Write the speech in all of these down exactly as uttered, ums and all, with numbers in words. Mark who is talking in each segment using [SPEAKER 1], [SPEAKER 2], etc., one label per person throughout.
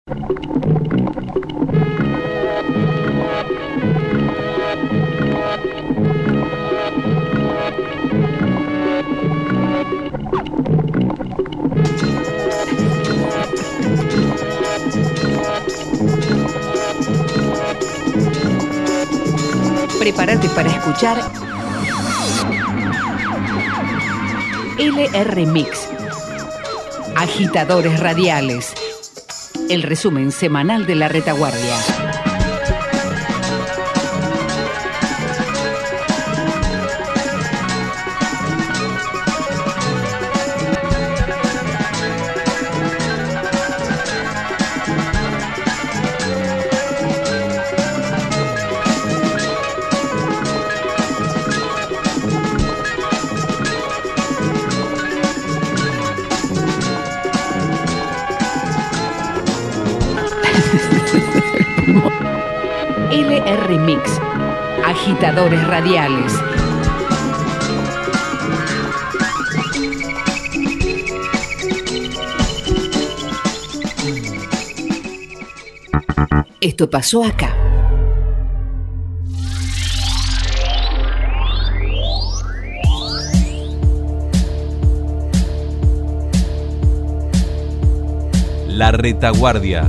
[SPEAKER 1] Prepárate para escuchar L R Mix, Agitadores Radiales, el resumen semanal de la retaguardia. L R Mix, Agitadores Radiales. Esto pasó acá.
[SPEAKER 2] La retaguardia.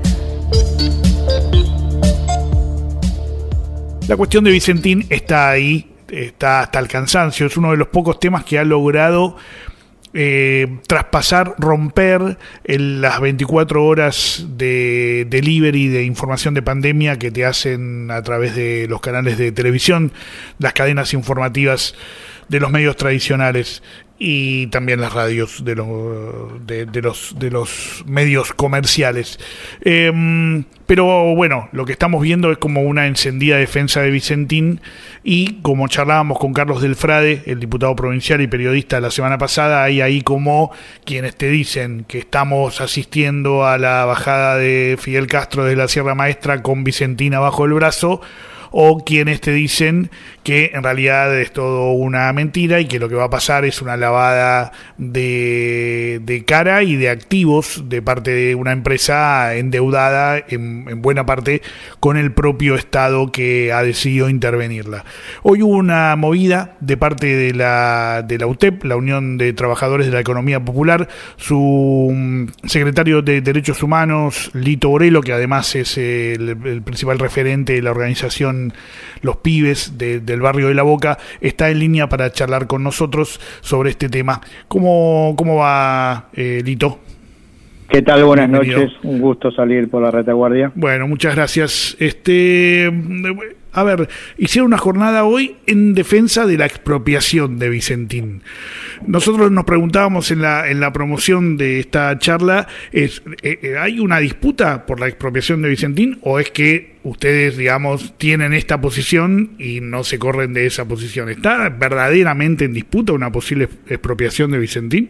[SPEAKER 3] La cuestión de Vicentín está ahí, está hasta el cansancio. Es uno de los pocos temas que ha logrado eh, traspasar, romper en las veinticuatro horas de delivery de información de pandemia que te hacen a través de los canales de televisión, las cadenas informativas de los medios tradicionales y también las radios de los de, de los de los medios comerciales. Eh, pero bueno, lo que estamos viendo es como una encendida defensa de Vicentín, y como charlábamos con Carlos Delfrade, el diputado provincial y periodista la semana pasada, hay ahí como quienes te dicen que estamos asistiendo a la bajada de Fidel Castro de la Sierra Maestra con Vicentín abajo el brazo, o quienes te dicen que en realidad es todo una mentira y que lo que va a pasar es una lavada de, de cara y de activos de parte de una empresa endeudada en, en buena parte con el propio Estado que ha decidido intervenirla. Hoy hubo una movida de parte de la, de la U T E P, la Unión de Trabajadores de la Economía Popular. Su secretario de Derechos Humanos, Lito Borello, que además es el, el principal referente de la organización Los Pibes de, del barrio de La Boca, está en línea para charlar con nosotros sobre este tema. ¿Cómo, cómo va, eh, Lito?
[SPEAKER 4] ¿Qué tal? Buenas Bienvenido. noches. Un gusto salir por la retaguardia.
[SPEAKER 3] Bueno, muchas gracias. Este, a ver, hicieron una jornada hoy en defensa de la expropiación de Vicentín. Nosotros nos preguntábamos en la en la promoción de esta charla, es, eh, ¿hay una disputa por la expropiación de Vicentín o es que ustedes, digamos, tienen esta posición y no se corren de esa posición? ¿Está verdaderamente en disputa una posible expropiación de Vicentín?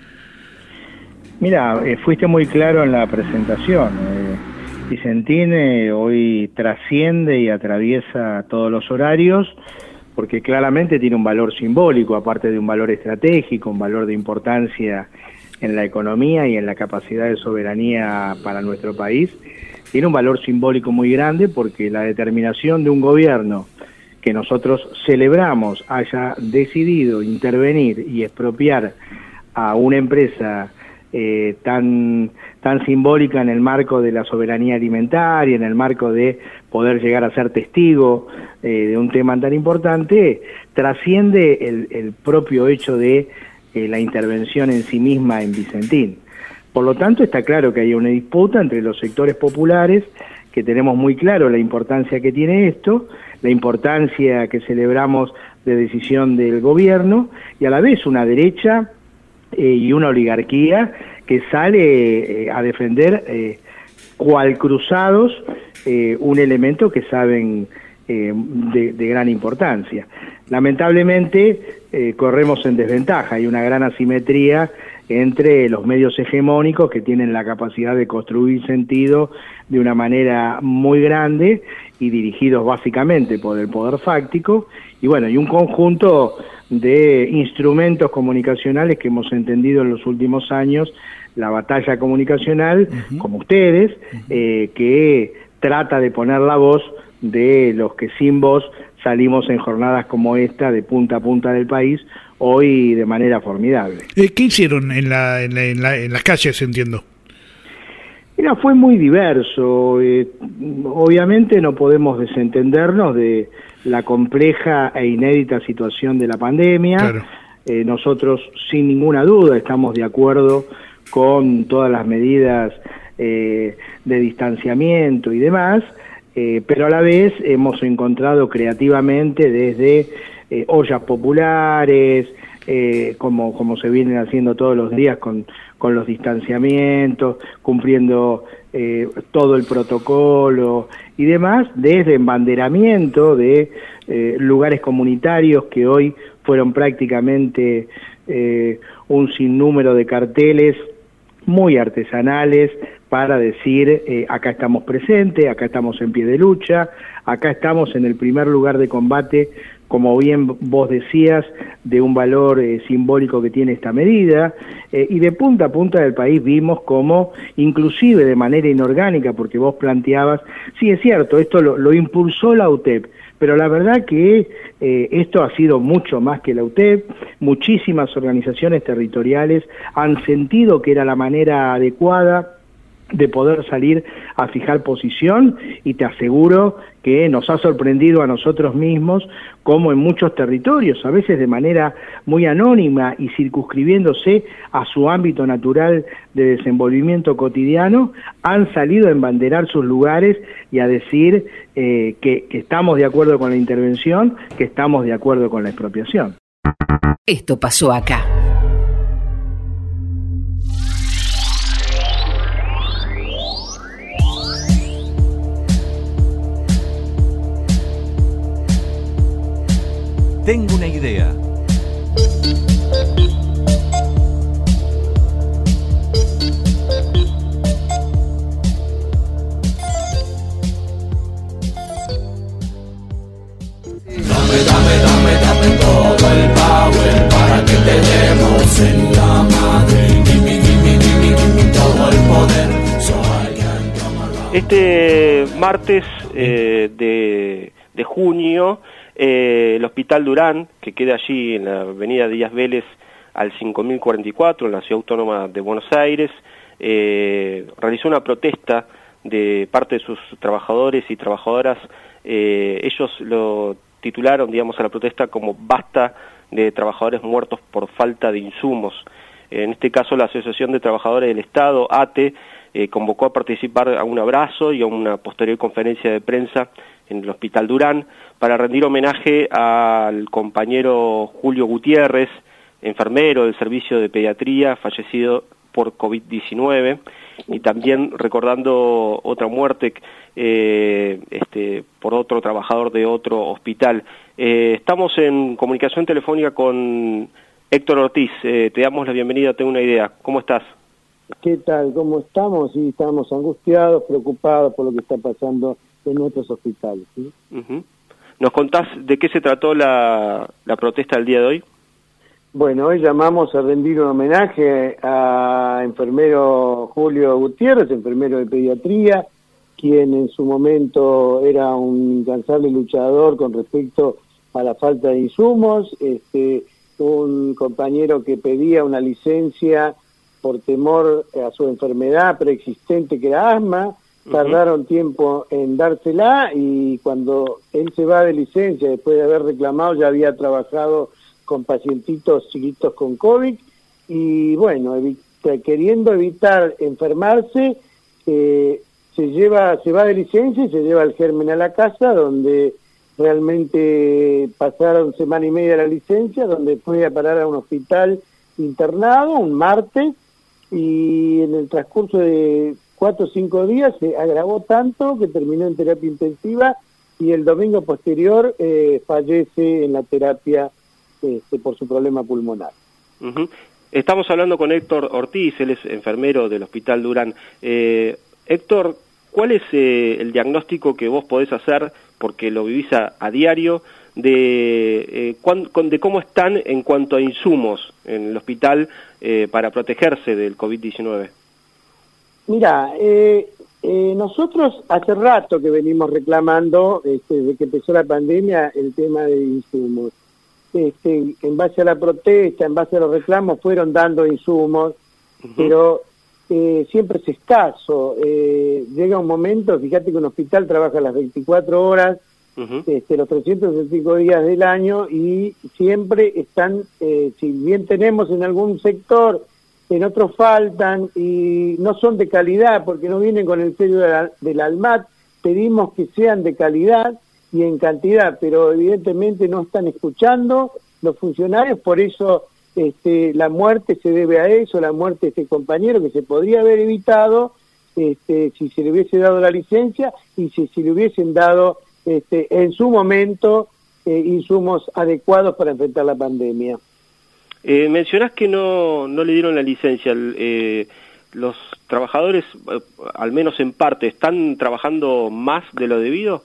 [SPEAKER 4] Mira, eh, fuiste muy claro en la presentación. Eh, Vicentín eh, hoy trasciende y atraviesa todos los horarios porque claramente tiene un valor simbólico, aparte de un valor estratégico, un valor de importancia en la economía y en la capacidad de soberanía para nuestro país. Tiene un valor simbólico muy grande porque la determinación de un gobierno que nosotros celebramos haya decidido intervenir y expropiar a una empresa eh, tan, tan simbólica en el marco de la soberanía alimentaria, en el marco de poder llegar a ser testigo eh, de un tema tan importante, trasciende el, el propio hecho de eh, la intervención en sí misma en Vicentín. Por lo tanto, está claro que hay una disputa entre los sectores populares, que tenemos muy claro la importancia que tiene esto, la importancia que celebramos de decisión del gobierno, y a la vez una derecha eh, y una oligarquía que sale eh, a defender eh, cual cruzados eh, un elemento que saben eh, de, de gran importancia. Lamentablemente eh, corremos en desventaja, hay una gran asimetría entre los medios hegemónicos que tienen la capacidad de construir sentido de una manera muy grande y dirigidos básicamente por el poder fáctico, y bueno, y un conjunto de instrumentos comunicacionales que hemos entendido en los últimos años la batalla comunicacional,
[SPEAKER 3] Uh-huh.
[SPEAKER 4] como ustedes,
[SPEAKER 3] Uh-huh.
[SPEAKER 4] eh, que trata de poner la voz de los que sin voz salimos en jornadas como esta, de punta a punta del país, hoy de manera formidable.
[SPEAKER 3] Eh, ¿Qué hicieron en, la, en, la, en, la, en las calles, entiendo?
[SPEAKER 4] Mira, fue muy diverso. Eh, obviamente no podemos desentendernos de la compleja e inédita situación de la pandemia.
[SPEAKER 3] Claro.
[SPEAKER 4] Eh, nosotros, sin ninguna duda, estamos de acuerdo con todas las medidas eh, de distanciamiento y demás, eh, pero a la vez hemos encontrado creativamente desde eh, ollas populares, eh, como, como se vienen haciendo todos los días con, con los distanciamientos, cumpliendo eh, todo el protocolo y demás, desde embanderamiento de eh, lugares comunitarios que hoy fueron prácticamente eh, un sinnúmero de carteles muy artesanales para decir eh, acá estamos presentes, acá estamos en pie de lucha, acá estamos en el primer lugar de combate, como bien vos decías, de un valor eh, simbólico que tiene esta medida, eh, y de punta a punta del país vimos como, inclusive de manera inorgánica, porque vos planteabas, sí es cierto, esto lo, lo impulsó la U T E P, pero la verdad que eh, esto ha sido mucho más que la U T E P, muchísimas organizaciones territoriales han sentido que era la manera adecuada de poder salir a fijar posición, y te aseguro que nos ha sorprendido a nosotros mismos como en muchos territorios, a veces de manera muy anónima y circunscribiéndose a su ámbito natural de desenvolvimiento cotidiano, han salido a embanderar sus lugares y a decir eh, que, que estamos de acuerdo con la intervención, que estamos de acuerdo con la expropiación.
[SPEAKER 1] Esto pasó acá.
[SPEAKER 2] Tengo una idea.
[SPEAKER 5] Dame, dame, dame, dame todo el power para que te demos en la madre. Gimme, gimme, gimme, gimme todo el poder. So I can come around.
[SPEAKER 6] Este martes eh, de, de junio, eh, el Hospital Durán, que queda allí en la avenida Díaz Vélez al cinco mil cuarenta y cuatro, en la Ciudad Autónoma de Buenos Aires, eh, realizó una protesta de parte de sus trabajadores y trabajadoras. Eh, ellos lo titularon, digamos, a la protesta como "Basta de trabajadores muertos por falta de insumos". En este caso, la Asociación de Trabajadores del Estado, A T E, eh, convocó a participar a un abrazo y a una posterior conferencia de prensa en el Hospital Durán para rendir homenaje al compañero Julio Gutiérrez, enfermero del servicio de pediatría, fallecido por COVID diecinueve, y también recordando otra muerte eh, este, por otro trabajador de otro hospital. Eh, estamos en comunicación telefónica con Héctor Ortiz. Eh, te damos la bienvenida, tengo una idea. ¿Cómo estás?
[SPEAKER 7] ¿Qué tal? ¿Cómo estamos? Sí, estamos angustiados, preocupados por lo que está pasando en nuestros hospitales. ¿Sí?
[SPEAKER 6] Uh-huh. ¿Nos contás de qué se trató la, la protesta del día de hoy?
[SPEAKER 7] Bueno, hoy llamamos a rendir un homenaje a enfermero Julio Gutiérrez, enfermero de pediatría, quien en su momento era un incansable luchador con respecto a la falta de insumos, este, un compañero que pedía una licencia por temor a su enfermedad preexistente que era asma. Tardaron uh-huh. tiempo en dársela, y cuando él se va de licencia, después de haber reclamado, ya había trabajado con pacientitos chiquitos con COVID, y bueno, evita, queriendo evitar enfermarse, eh, se lleva, se va de licencia y se lleva el germen a la casa, donde realmente pasaron semana y media la licencia, donde fue a parar a un hospital internado un martes, y en el transcurso de cuatro o cinco días se agravó tanto que terminó en terapia intensiva, y el domingo posterior eh, fallece en la terapia este, por su problema pulmonar.
[SPEAKER 6] Uh-huh. Estamos hablando con Héctor Ortiz, él es enfermero del Hospital Durán. Eh, Héctor, ¿cuál es eh, el diagnóstico que vos podés hacer, porque lo vivís a, a diario, de, eh, cuán, de cómo están en cuanto a insumos en el hospital eh, para protegerse del COVID diecinueve.
[SPEAKER 7] Mira, eh, eh, nosotros hace rato que venimos reclamando, este, desde que empezó la pandemia, el tema de insumos. Este, en base a la protesta, en base a los reclamos, fueron dando insumos, uh-huh. pero eh, siempre es escaso. Eh, llega un momento, fíjate que un hospital trabaja las veinticuatro horas, uh-huh. este, los trescientos sesenta y cinco días del año, y siempre están, eh, si bien tenemos en algún sector, en otros faltan, y no son de calidad, porque no vienen con el sello de la, del ALMAT, pedimos que sean de calidad y en cantidad, pero evidentemente no están escuchando los funcionarios, por eso este, la muerte se debe a eso, la muerte de este compañero que se podría haber evitado este, si se le hubiese dado la licencia y si se le hubiesen dado este, en su momento eh, insumos adecuados para enfrentar la pandemia.
[SPEAKER 6] Eh, mencionás que no, no le dieron la licencia. Eh, ¿Los trabajadores, eh, al menos en parte, están trabajando más de lo debido?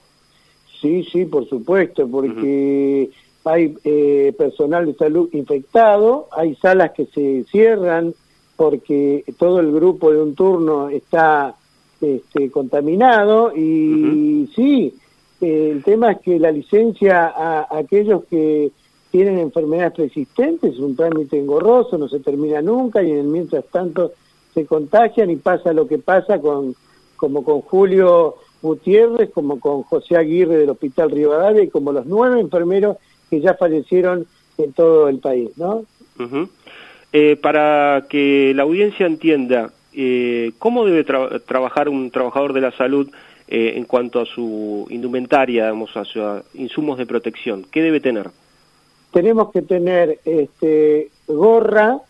[SPEAKER 7] Sí, sí, por supuesto, porque uh-huh. hay eh, personal de salud infectado, hay salas que se cierran porque todo el grupo de un turno está este, contaminado y uh-huh. sí, eh, el tema es que la licencia a, a aquellos que tienen enfermedades persistentes es un trámite engorroso, no se termina nunca y en el mientras tanto se contagian y pasa lo que pasa con como con Julio Gutiérrez, como con José Aguirre del Hospital Rivadavia y como los nueve enfermeros que ya fallecieron en todo el país, ¿no?
[SPEAKER 6] Uh-huh. Eh, para que la audiencia entienda, eh, ¿cómo debe tra- trabajar un trabajador de la salud eh, en cuanto a su indumentaria, digamos, a sus insumos de protección? ¿Qué debe tener?
[SPEAKER 7] Tenemos que tener este, gorra,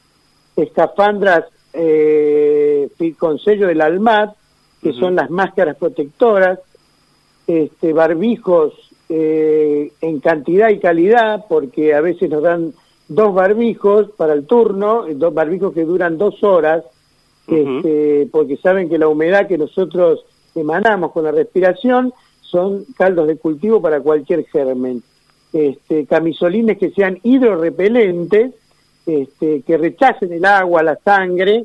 [SPEAKER 7] escafandras eh, con sello del ALMAT, que uh-huh. son las máscaras protectoras, este, barbijos eh, en cantidad y calidad, porque a veces nos dan dos barbijos para el turno, dos barbijos que duran dos horas, uh-huh. este, porque saben que la humedad que nosotros emanamos con la respiración son caldos de cultivo para cualquier germen. Este, camisolines que sean hidrorrepelentes, este, que rechacen el agua, la sangre,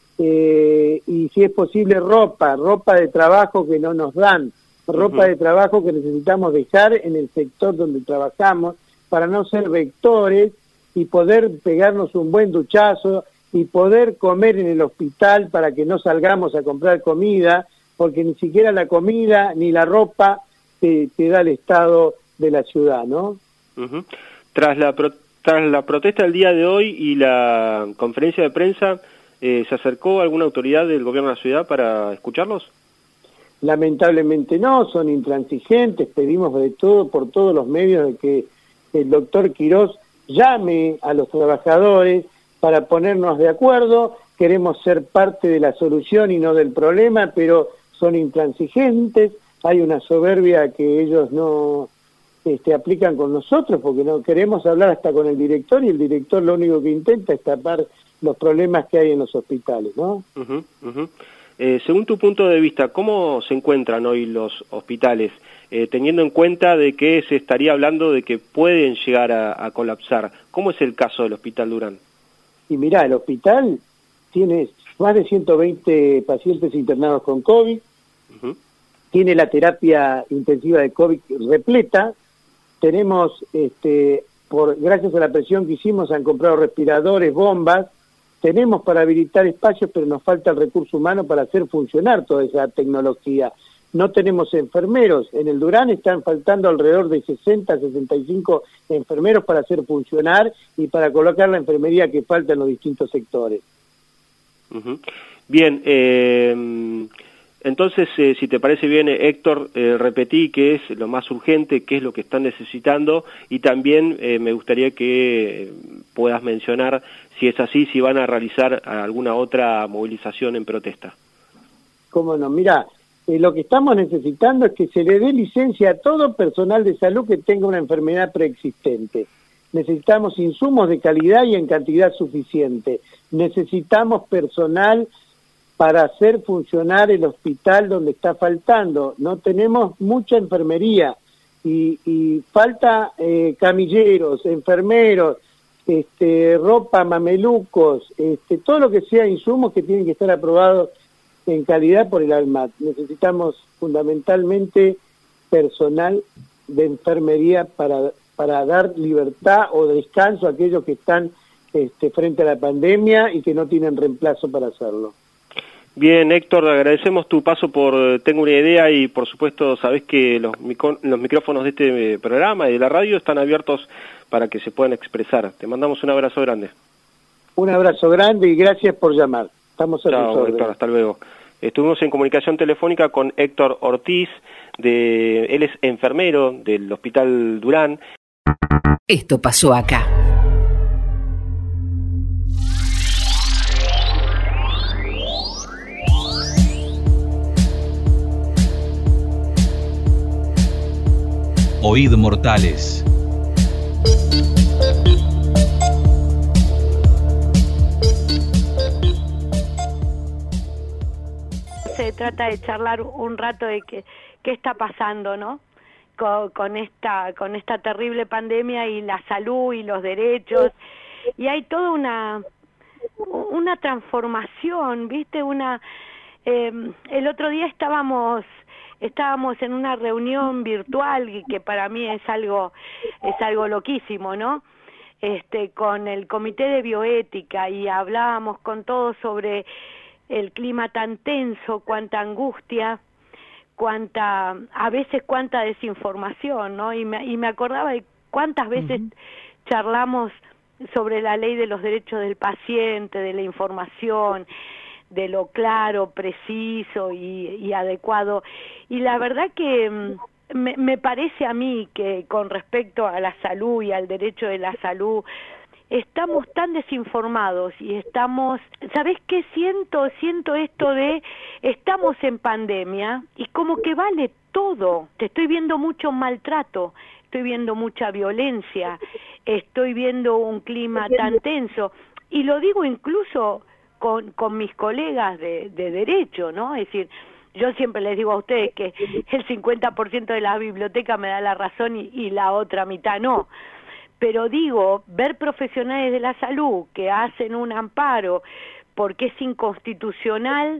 [SPEAKER 7] eh, y si es posible ropa, ropa de trabajo que no nos dan, ropa uh-huh. de trabajo que necesitamos dejar en el sector donde trabajamos para no ser vectores y poder pegarnos un buen duchazo y poder comer en el hospital para que no salgamos a comprar comida, porque ni siquiera la comida ni la ropa te, te da el estado de la ciudad, ¿no?
[SPEAKER 6] Uh-huh. Tras la pro- tras la protesta del día de hoy y la conferencia de prensa, eh, ¿se acercó alguna autoridad del gobierno de la ciudad para escucharlos?
[SPEAKER 7] Lamentablemente no, son intransigentes, pedimos de todo, por todos los medios, de que el doctor Quirós llame a los trabajadores para ponernos de acuerdo, queremos ser parte de la solución y no del problema, pero son intransigentes, hay una soberbia que ellos no este, aplican con nosotros, porque no queremos hablar hasta con el director, y el director lo único que intenta es tapar los problemas que hay en los hospitales, ¿no?
[SPEAKER 6] Uh-huh, uh-huh. Eh, según tu punto de vista, ¿cómo se encuentran hoy los hospitales, eh, teniendo en cuenta de que se estaría hablando de que pueden llegar a, a colapsar? ¿Cómo es el caso del Hospital Durán?
[SPEAKER 7] Y mirá, el hospital tiene más de ciento veinte pacientes internados con COVID, uh-huh. tiene la terapia intensiva de COVID repleta, tenemos, este, por gracias a la presión que hicimos, han comprado respiradores, bombas, tenemos para habilitar espacios, pero nos falta el recurso humano para hacer funcionar toda esa tecnología. No tenemos enfermeros, en el Durán están faltando alrededor de sesenta, sesenta y cinco enfermeros para hacer funcionar y para colocar la enfermería que falta en los distintos sectores.
[SPEAKER 6] Uh-huh. Bien, eh, entonces, eh, si te parece bien, eh, Héctor, eh, repetí qué es lo más urgente, qué es lo que están necesitando, y también eh, me gustaría que puedas mencionar, si es así, si van a realizar alguna otra movilización en protesta.
[SPEAKER 7] Cómo no, mira, eh, lo que estamos necesitando es que se le dé licencia a todo personal de salud que tenga una enfermedad preexistente. Necesitamos insumos de calidad y en cantidad suficiente. Necesitamos personal para hacer funcionar el hospital donde está faltando. No tenemos mucha enfermería. y, y falta eh, camilleros, enfermeros, este, ropa, mamelucos, este, todo lo que sea insumos que tienen que estar aprobados en calidad por el ALMAT. Necesitamos fundamentalmente personal de enfermería para, para dar libertad o descanso a aquellos que están este, frente a la pandemia y que no tienen reemplazo para hacerlo.
[SPEAKER 6] Bien, Héctor, agradecemos tu paso por Tengo una Idea y por supuesto sabés que los, micro, los micrófonos de este programa y de la radio están abiertos para que se puedan expresar. Te mandamos un abrazo grande.
[SPEAKER 7] Un abrazo grande y gracias por llamar. Estamos a tus órdenes.
[SPEAKER 6] Héctor, hasta luego. Estuvimos en comunicación telefónica con Héctor Ortiz, de, él es enfermero del Hospital Durán.
[SPEAKER 1] Esto pasó acá.
[SPEAKER 2] Oíd mortales.
[SPEAKER 8] Se trata de charlar un rato de qué qué está pasando, ¿no? Con, con esta con esta terrible pandemia y la salud y los derechos, y hay toda una una transformación, ¿viste? Una eh, el otro día estábamos estábamos en una reunión virtual y que para mí es algo es algo loquísimo, ¿no? Este, con el Comité de Bioética, y hablábamos con todos sobre el clima tan tenso, cuánta angustia, cuánta, a veces cuánta desinformación, ¿no? Y me, y me acordaba de cuántas veces uh-huh. charlamos sobre la ley de los derechos del paciente, de la información, de lo claro, preciso y, y adecuado. Y la verdad que me, me parece a mí que con respecto a la salud y al derecho de la salud, estamos tan desinformados y estamos, ¿sabés qué siento? Siento esto de, estamos en pandemia y como que vale todo. Te estoy viendo mucho maltrato, estoy viendo mucha violencia, estoy viendo un clima tan tenso, y lo digo incluso con, con mis colegas de, de derecho, ¿no? Es decir, yo siempre les digo a ustedes que el cincuenta por ciento de la biblioteca me da la razón y, y la otra mitad no. Pero digo, ver profesionales de la salud que hacen un amparo porque es inconstitucional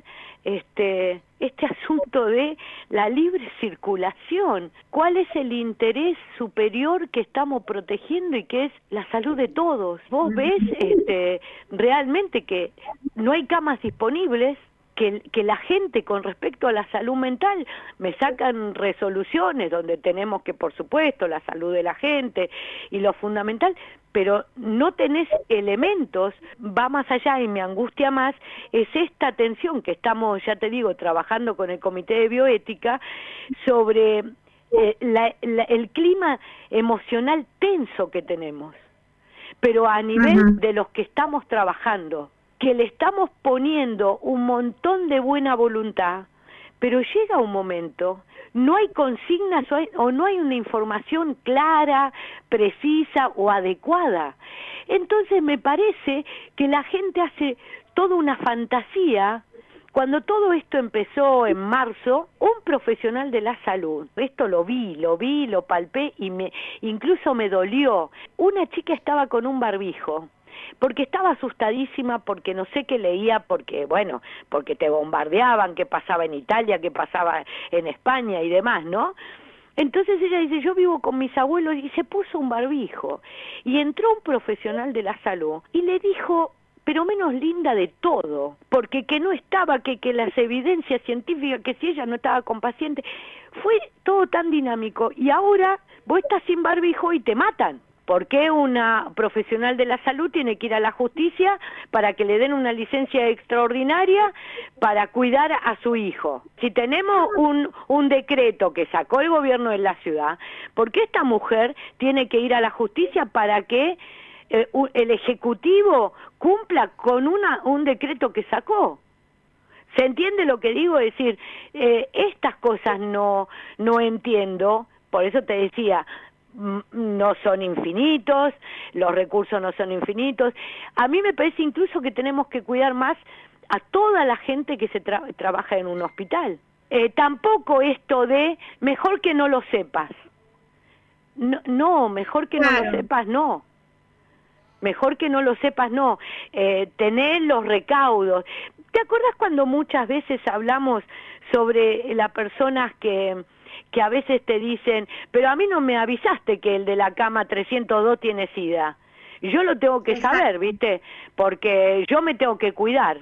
[SPEAKER 8] este este asunto de la libre circulación. ¿Cuál es el interés superior que estamos protegiendo y que es la salud de todos? Vos ves este realmente que no hay camas disponibles, que, que la gente con respecto a la salud mental me sacan resoluciones donde tenemos que, por supuesto, la salud de la gente y lo fundamental, pero no tenés elementos, va más allá y me angustia más, es esta tensión que estamos, ya te digo, trabajando con el Comité de Bioética sobre eh, la, la, el clima emocional tenso que tenemos, pero a nivel uh-huh. de los que estamos trabajando, que le estamos poniendo un montón de buena voluntad, pero llega un momento, no hay consignas o, hay, o no hay una información clara, precisa o adecuada. Entonces me parece que la gente hace toda una fantasía. Cuando todo esto empezó en marzo, un profesional de la salud, esto lo vi, lo vi, lo palpé y me, incluso me dolió. Una chica estaba con un barbijo, porque estaba asustadísima, porque no sé qué leía, porque, bueno, porque te bombardeaban, qué pasaba en Italia, qué pasaba en España y demás, ¿no? Entonces ella dice, yo vivo con mis abuelos, y se puso un barbijo. Y entró un profesional de la salud y le dijo, pero menos linda de todo, porque que no estaba, que, que las evidencias científicas, que si ella no estaba con paciente, fue todo tan dinámico. Y ahora vos estás sin barbijo y te matan. ¿Por qué una profesional de la salud tiene que ir a la justicia para que le den una licencia extraordinaria para cuidar a su hijo? Si tenemos un, un decreto que sacó el gobierno de la ciudad, ¿por qué esta mujer tiene que ir a la justicia para que eh, el Ejecutivo cumpla con una, un decreto que sacó? ¿Se entiende lo que digo? Es decir, eh, estas cosas no, no entiendo, por eso te decía, no son infinitos, los recursos no son infinitos. A mí me parece incluso que tenemos que cuidar más a toda la gente que se tra- trabaja en un hospital. Eh, tampoco esto de mejor que no lo sepas. No, no mejor que claro. no lo sepas, no. Mejor que no lo sepas, no. Eh, tener los recaudos. ¿Te acuerdas cuando muchas veces hablamos sobre las personas que, que a veces te dicen, pero a mí no me avisaste que el de la cama trescientos dos tiene SIDA? Y yo lo tengo que Exacto. saber, ¿viste? Porque yo me tengo que cuidar.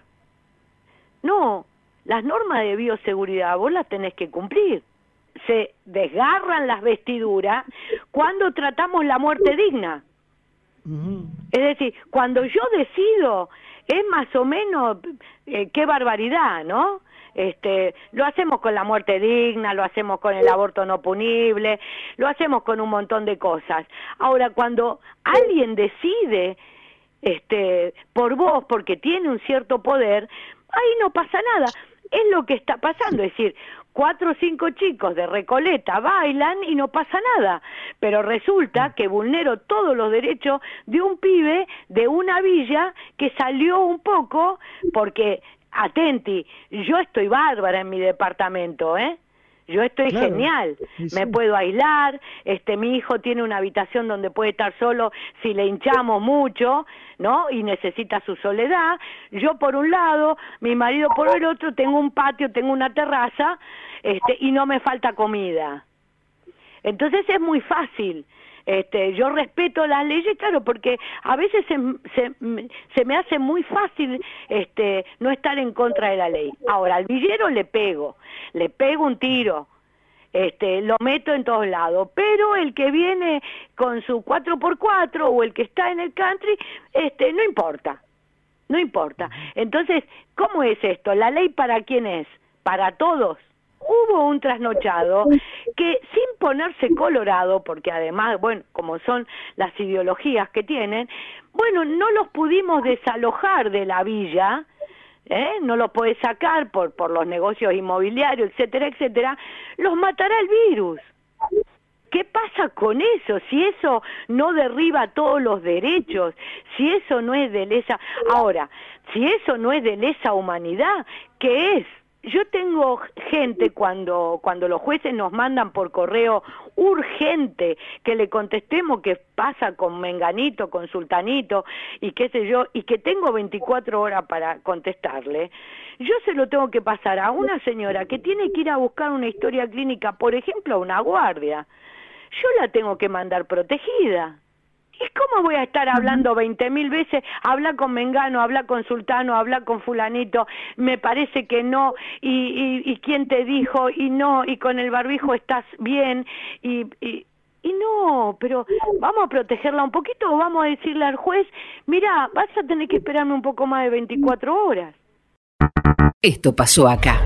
[SPEAKER 8] No, las normas de bioseguridad vos las tenés que cumplir. Se desgarran las vestiduras cuando tratamos la muerte digna. Uh-huh. Es decir, cuando yo decido, es más o menos, eh, qué barbaridad, ¿no? Este, lo hacemos con la muerte digna, lo hacemos con el aborto no punible, lo hacemos con un montón de cosas. Ahora, cuando alguien decide este, por vos, porque tiene un cierto poder, ahí no pasa nada. Es lo que está pasando, es decir, cuatro o cinco chicos de Recoleta bailan y no pasa nada, pero resulta que vulnero todos los derechos de un pibe de una villa que salió un poco, porque, atenti, yo estoy bárbara en mi departamento, ¿eh? Yo estoy claro. genial, sí, sí. me puedo aislar, este, mi hijo tiene una habitación donde puede estar solo si le hinchamos mucho, ¿no? Y necesita su soledad. Yo por un lado, mi marido por el otro, tengo un patio, tengo una terraza, este, y no me falta comida. Entonces es muy fácil. Este, yo respeto las leyes, claro, porque a veces se, se, se me hace muy fácil este, no estar en contra de la ley. Ahora, al villero le pego, le pego un tiro, este, lo meto en todos lados, pero el que viene con su cuatro por cuatro o el que está en el country, este, no importa, no importa. Entonces, ¿cómo es esto? ¿La ley para quién es? ¿Para todos? Hubo un trasnochado que sin ponerse colorado, porque además, bueno, como son las ideologías que tienen, bueno, no los pudimos desalojar de la villa, ¿eh? No los podés sacar por, por los negocios inmobiliarios, etcétera, etcétera, los matará el virus. ¿Qué pasa con eso? Si eso no derriba todos los derechos, si eso no es de lesa... Ahora, si eso no es de lesa humanidad, ¿qué es? Yo tengo gente cuando cuando los jueces nos mandan por correo urgente que le contestemos qué pasa con menganito, con sultanito y qué sé yo, y que tengo veinticuatro horas para contestarle, yo se lo tengo que pasar a una señora que tiene que ir a buscar una historia clínica, por ejemplo, a una guardia. Yo la tengo que mandar protegida. ¿Y cómo voy a estar hablando veinte mil veces? Habla con Mengano, habla con Sultano, habla con fulanito, me parece que no, y, y, y quién te dijo, y no, y con el barbijo estás bien, y, y, y no, pero vamos a protegerla un poquito o vamos a decirle al juez, mira, vas a tener que esperarme un poco más de veinticuatro horas.
[SPEAKER 1] Esto pasó acá.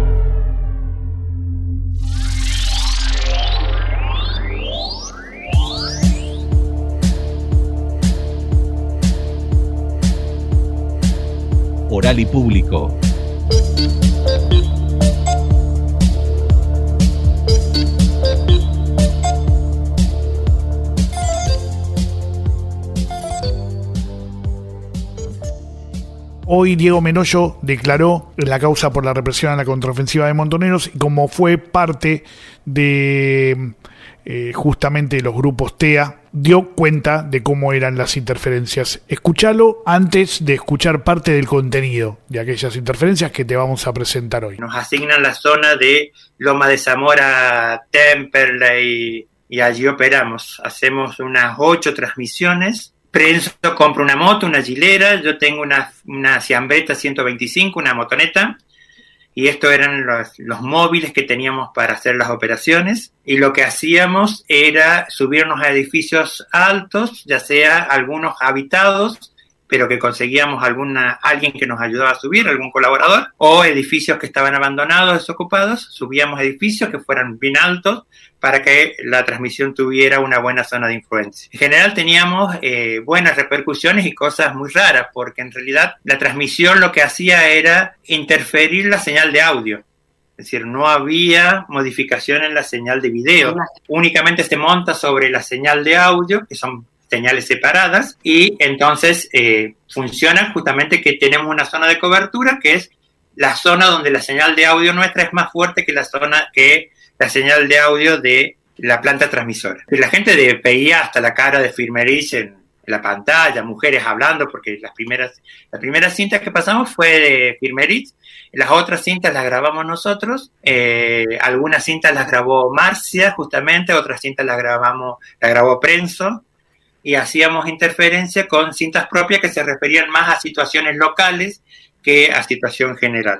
[SPEAKER 2] Oral y público.
[SPEAKER 3] Hoy Diego Menoyo declaró la causa por la represión a la contraofensiva de Montoneros y como fue parte de eh, justamente los grupos T E A, dio cuenta de cómo eran las interferencias. Escúchalo antes de escuchar parte del contenido de aquellas interferencias que te vamos a presentar hoy.
[SPEAKER 9] Nos asignan la zona de Loma de Zamora, Temperley, y allí operamos. Hacemos unas ocho transmisiones. Prenso compra una moto, una gilera, yo tengo una, una Ciambetta ciento veinticinco, una motoneta, y estos eran los, los móviles que teníamos para hacer las operaciones, y lo que hacíamos era subirnos a edificios altos, ya sea algunos habitados, pero que conseguíamos alguna alguien que nos ayudaba a subir, algún colaborador, o edificios que estaban abandonados, desocupados, subíamos edificios que fueran bien altos para que la transmisión tuviera una buena zona de influencia. En general teníamos eh, buenas repercusiones y cosas muy raras, porque en realidad la transmisión lo que hacía era interferir la señal de audio. Es decir, no había modificación en la señal de video, únicamente se monta sobre la señal de audio, que son señales separadas, y entonces eh, funciona justamente que tenemos una zona de cobertura que es la zona donde la señal de audio nuestra es más fuerte que la zona que la señal de audio de la planta transmisora. La gente de, veía hasta la cara de Firmenich en la pantalla, mujeres hablando, porque las primeras, las primeras cintas que pasamos fue de Firmenich, las otras cintas las grabamos nosotros, eh, algunas cintas las grabó Marcia, justamente, otras cintas las grabamos, la grabó Prenso, y hacíamos interferencia con cintas propias que se referían más a situaciones locales que a situación general.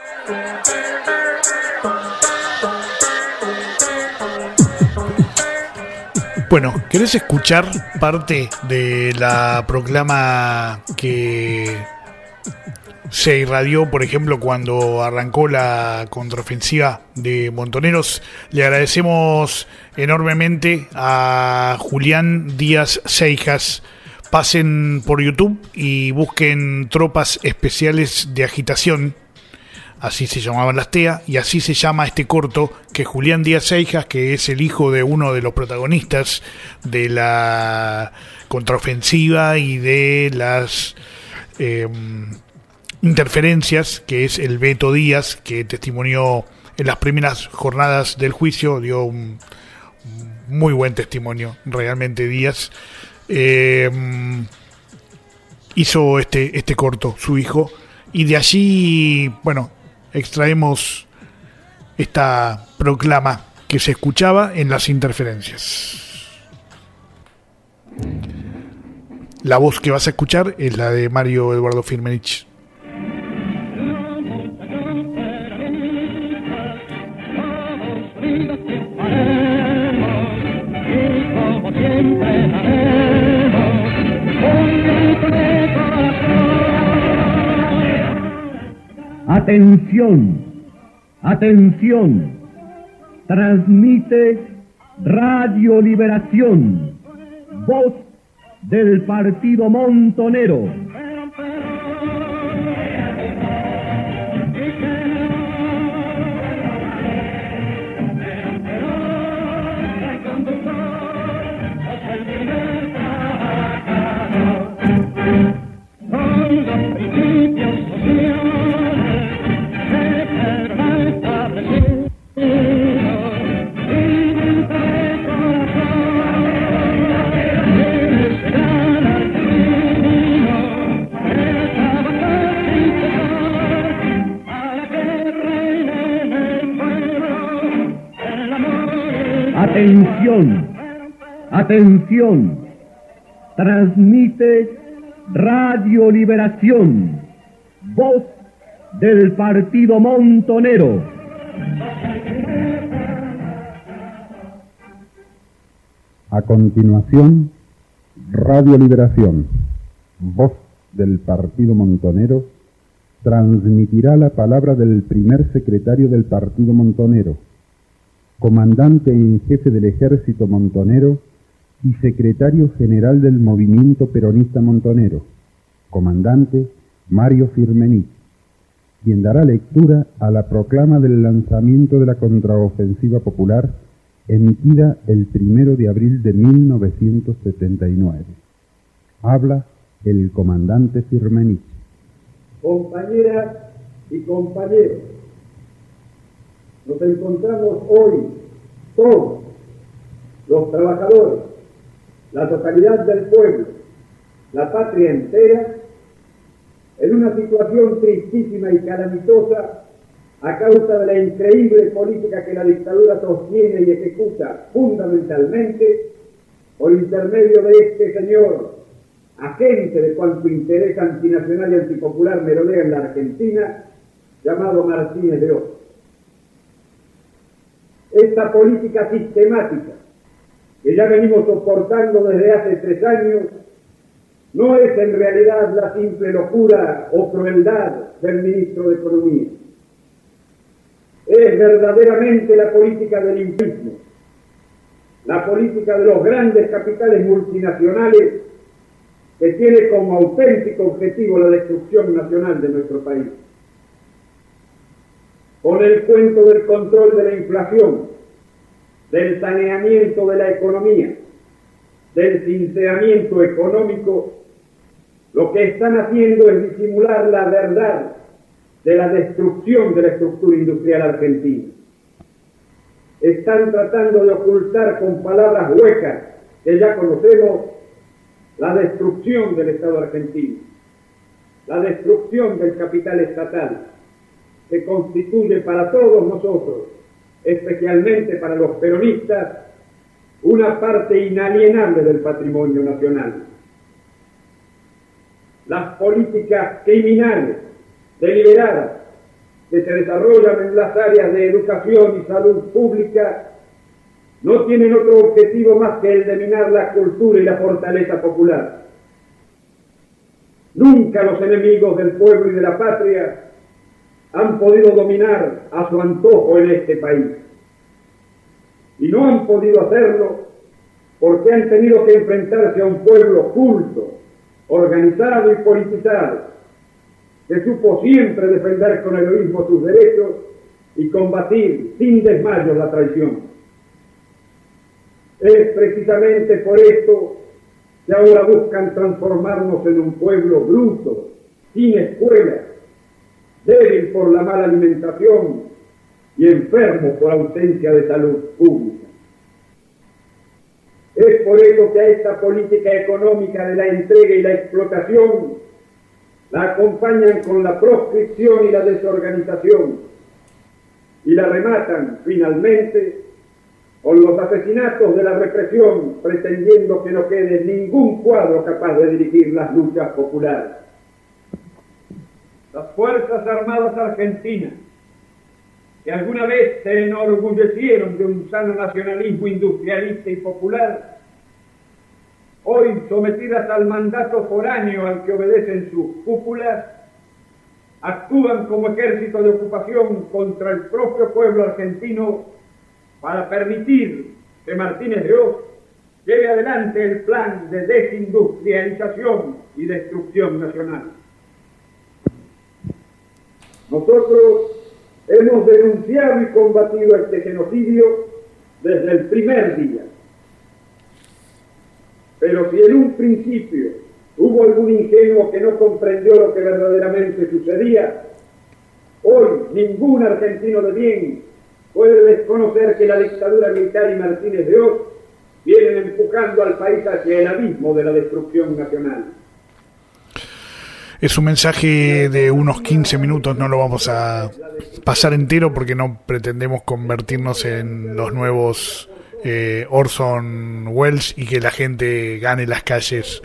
[SPEAKER 3] Bueno, ¿querés escuchar parte de la proclama que se irradió, por ejemplo, cuando arrancó la contraofensiva de Montoneros? Le agradecemos enormemente a Julián Díaz Seijas. Pasen por YouTube y busquen Tropas Especiales de Agitación. Así se llamaban las T E A, y así se llama este corto que Julián Díaz Seijas, que es el hijo de uno de los protagonistas de la contraofensiva y de las eh, interferencias, que es el Beto Díaz, que testimonió en las primeras jornadas del juicio, dio un muy buen testimonio, realmente Díaz. Eh, hizo este, este corto, su hijo, y de allí, bueno, extraemos esta proclama que se escuchaba en las interferencias. La voz que vas a escuchar es la de Mario Eduardo Firmenich.
[SPEAKER 10] Atención, atención, transmite Radio Liberación, voz del Partido Montonero. Atención, atención, transmite Radio Liberación, voz del Partido Montonero.
[SPEAKER 11] A continuación, Radio Liberación, voz del Partido Montonero, transmitirá la palabra del primer secretario del Partido Montonero, comandante en jefe del Ejército Montonero y secretario general del Movimiento Peronista Montonero, comandante Mario Firmenich, quien dará lectura a la proclama del lanzamiento de la contraofensiva popular emitida el primero de abril de mil novecientos setenta y nueve. Habla el comandante Firmenich.
[SPEAKER 7] Compañeras y compañeros, nos encontramos hoy todos, los trabajadores, la totalidad del pueblo, la patria entera, en una situación tristísima y calamitosa a causa de la increíble política que la dictadura sostiene y ejecuta fundamentalmente por intermedio de este señor, agente de cuanto interés antinacional y antipopular merodea en la Argentina, llamado Martínez de Oz. Esta política sistemática que ya venimos soportando desde hace tres años no es en realidad la simple locura o crueldad del ministro de Economía. Es verdaderamente la política del imperialismo, la política de los grandes capitales multinacionales que tiene como auténtico objetivo la destrucción nacional de nuestro país. Con el cuento del control de la inflación, del saneamiento de la economía, del sinceramiento económico, lo que están haciendo es disimular la verdad de la destrucción de la estructura industrial argentina.
[SPEAKER 12] están tratando de ocultar con palabras huecas que ya conocemos la destrucción del Estado argentino, la destrucción del capital estatal, que constituye para todos nosotros, especialmente para los peronistas, una parte inalienable del patrimonio nacional. Las políticas criminales, deliberadas, que se desarrollan en las áreas de educación y salud pública, no tienen otro objetivo más que el de minar la cultura y la fortaleza popular. Nunca los enemigos del pueblo y de la patria han podido dominar a su antojo en este país. Y no han podido hacerlo porque han tenido que enfrentarse a un pueblo culto, organizado y politizado, que supo siempre defender con heroísmo sus derechos y combatir sin desmayos la traición. Es precisamente por esto que ahora buscan transformarnos en un pueblo bruto, sin escuela, débil por la mala alimentación y enfermo por ausencia de salud pública. Es por eso que a esta política económica de la entrega y la explotación la acompañan con la proscripción y la desorganización y la rematan finalmente con los asesinatos de la represión, pretendiendo que no quede ningún cuadro capaz de dirigir las luchas populares. Las Fuerzas Armadas Argentinas, que alguna vez se enorgullecieron de un sano nacionalismo industrialista y popular, hoy sometidas al mandato foráneo al que obedecen sus cúpulas, actúan como ejército de ocupación contra el propio pueblo argentino para permitir que Martínez de Oz lleve adelante el plan de desindustrialización y destrucción nacional. Nosotros hemos denunciado y combatido este genocidio desde el primer día. Pero si en un principio hubo algún ingenuo que no comprendió lo que verdaderamente sucedía, hoy ningún argentino de bien puede desconocer que la dictadura militar y Martínez de Oz vienen empujando al país hacia el abismo de la destrucción nacional.
[SPEAKER 3] Es un mensaje de unos quince minutos, no lo vamos a pasar entero porque no pretendemos convertirnos en los nuevos eh, Orson Welles y que la gente gane las calles.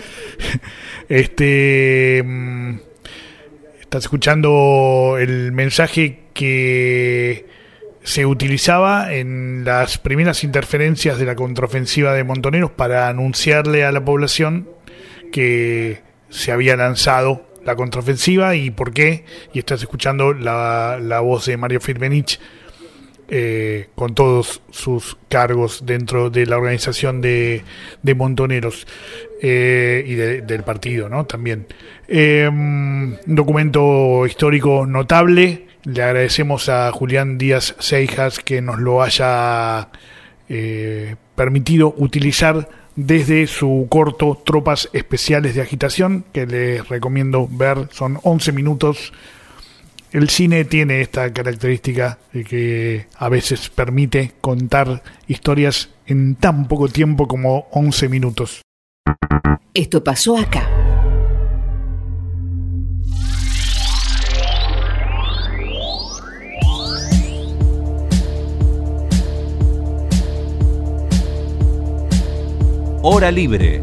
[SPEAKER 3] Este, estás escuchando el mensaje que se utilizaba en las primeras interferencias de la contraofensiva de Montoneros para anunciarle a la población que se había lanzado la contraofensiva y por qué, y estás escuchando la, la voz de Mario Firmenich eh, con todos sus cargos dentro de la organización de, de Montoneros eh, y de, del partido, ¿no? También eh, un documento histórico notable. Le agradecemos a Julián Díaz Seijas que nos lo haya eh, permitido utilizar desde su corto Tropas Especiales de Agitación, que les recomiendo ver, son once minutos. El cine tiene esta característica de que a veces permite contar historias en tan poco tiempo como once minutos.
[SPEAKER 1] Esto pasó acá.
[SPEAKER 2] Hora Libre.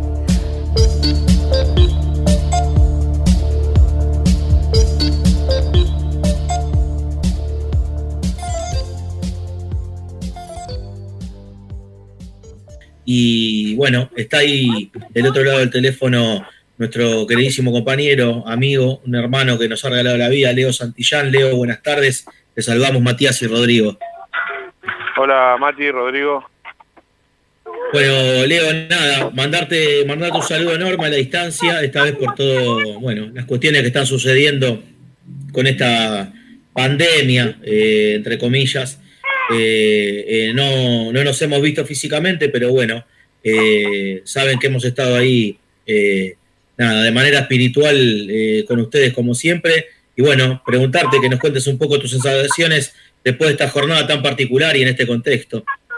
[SPEAKER 13] Y bueno, está ahí del otro lado del teléfono nuestro queridísimo compañero, amigo, un hermano que nos ha regalado la vida, Leo Santillán. Leo, buenas tardes. Te saludamos Matías y Rodrigo.
[SPEAKER 14] Hola Mati, Rodrigo.
[SPEAKER 13] Bueno, Leo, nada, mandarte, mandarte un saludo enorme a la distancia, esta vez por todo, bueno, las cuestiones que están sucediendo con esta pandemia, eh, entre comillas. Eh, eh, no, no nos hemos visto físicamente, pero bueno, eh, saben que hemos estado ahí, eh, nada, de manera espiritual eh, con ustedes como siempre. Y bueno, preguntarte que nos cuentes un poco tus sensaciones después de esta jornada tan particular y en este contexto.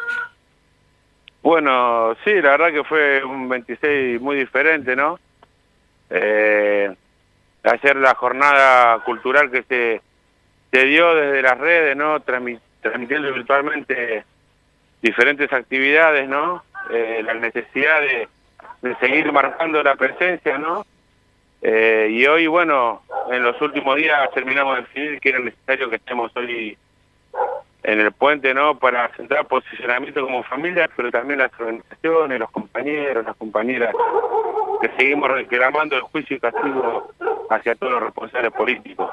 [SPEAKER 14] Bueno, sí, la verdad que fue un veintiséis muy diferente, ¿no? Eh, ayer la jornada cultural que se, se dio desde las redes, ¿no? Transmit, transmitiendo virtualmente diferentes actividades, ¿no? Eh, la necesidad de, de seguir marcando la presencia, ¿no? Eh, y hoy, bueno, en los últimos días terminamos de definir que era necesario que estemos hoy en el puente, ¿no? Para centrar posicionamiento como familia, pero también las organizaciones, los compañeros, las compañeras, que seguimos reclamando el juicio y castigo hacia todos los responsables políticos.